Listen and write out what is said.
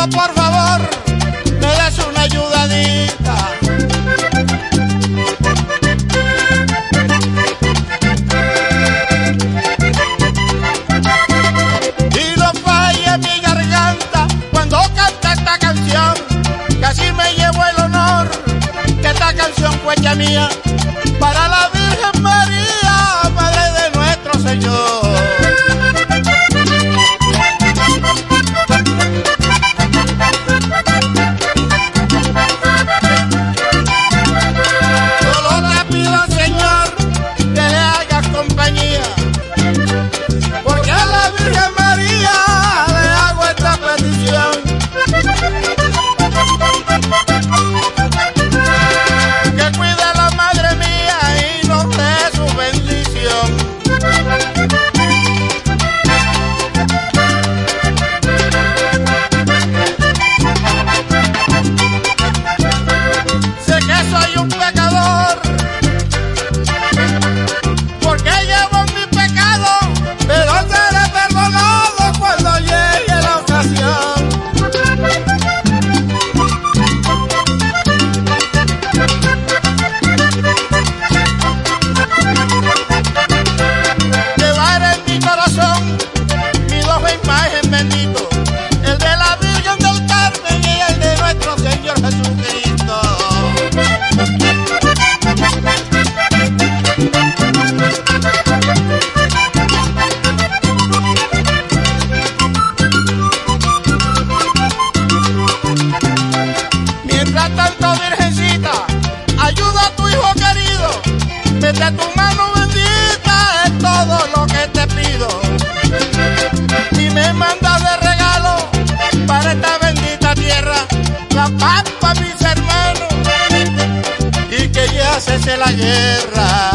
por favor, me des una ayudadita. Y no falle mi garganta cuando canta esta canción, casi me llevo el honor que esta canción fue hecha mía para la Virgen María, Madre de nuestro Señor. Porque a la Virgen María le hago esta petición, que cuide a la madre mía y nos dé su bendición. Sé que soy un pecador, porque llevo mi pecado, pero seré perdonado cuando llegue la ocasión. Llevar en mi corazón mis dos imágenes benditos, el de la Virgen del Carmen y el de nuestro Señor Jesucristo. Mientras tanto, Virgencita, ayuda a tu hijo querido, mete tu mano bendita en todo lo que te pido, y me manda de regalo para esta bendita tierra la paz para mis hermanos, y que ya cese la guerra.